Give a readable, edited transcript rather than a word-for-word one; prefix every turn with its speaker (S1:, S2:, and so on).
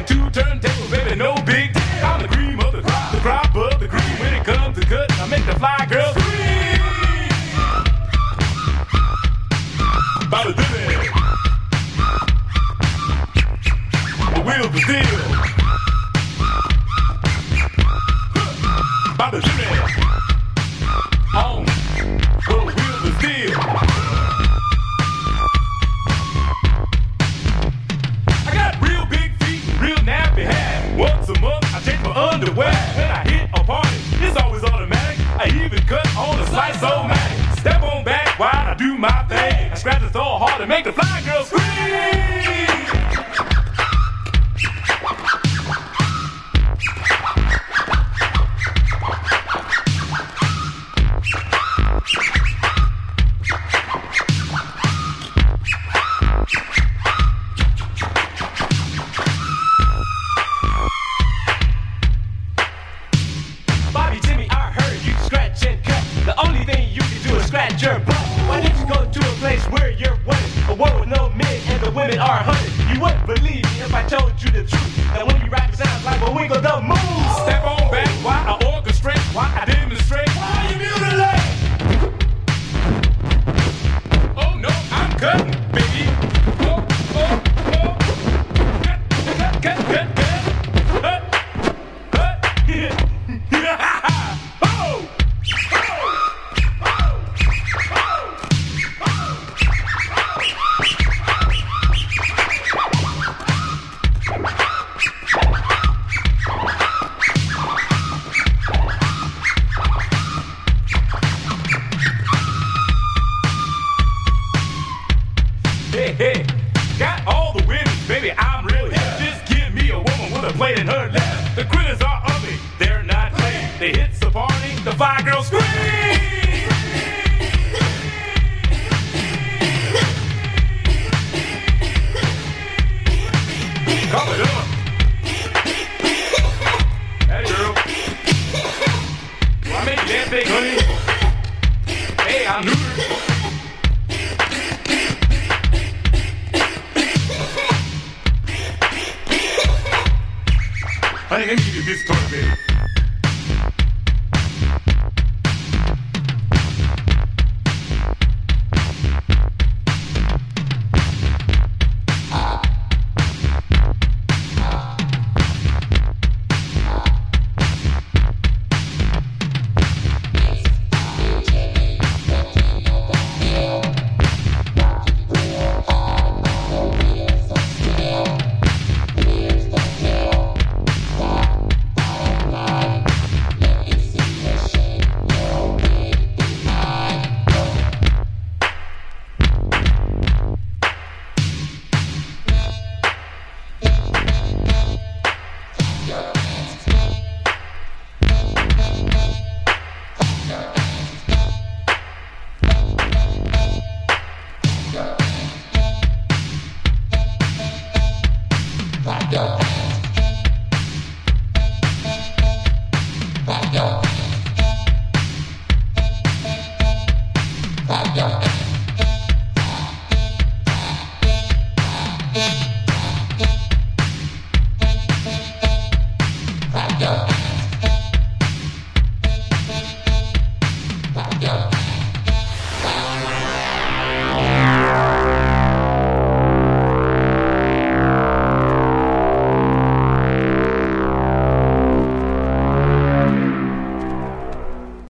S1: two turntables, baby, no big deal. I'm the cream of the crop of the cream. When it comes to cut, I make the fly girl scream. About a dilly, the wheels of steel. About a dilly, on the wheels of steel. I got real big feet and real nappy hair. Once a month I change my underwear. When I hit a party, it's always automatic. I even cut on the slice-o-matic. Step on back while I do my thing. I scratch it so hard to make the fly girl scream. Bobby, Jimmy, I heard you scratch and cut. The only thing you can do is scratch your butt. Why don't you go to a place where you're wanted? A world with no men and the women are hunted. You wouldn't believe me if I told you the truth. That when you rap it sounds like a wiggle the moon. Step on back while I orchestrate, while I demonstrate. While you mutilate. Oh no, I'm cutting, baby. Oh, oh, oh. Cut, cut, cut, cut, cut. Cut, cut. Oh! Hey, hey, got all the women, baby, I'm real hip. Just give me a woman with a plate in her lap. The critters are ugly, they're not playing. They hit the party, the fire girl scream. Call it up. Hey, girl. Well, I make you that big, honey. Hey, I'm neutered. Honey, let me give you this toy, baby.
S2: Yeah.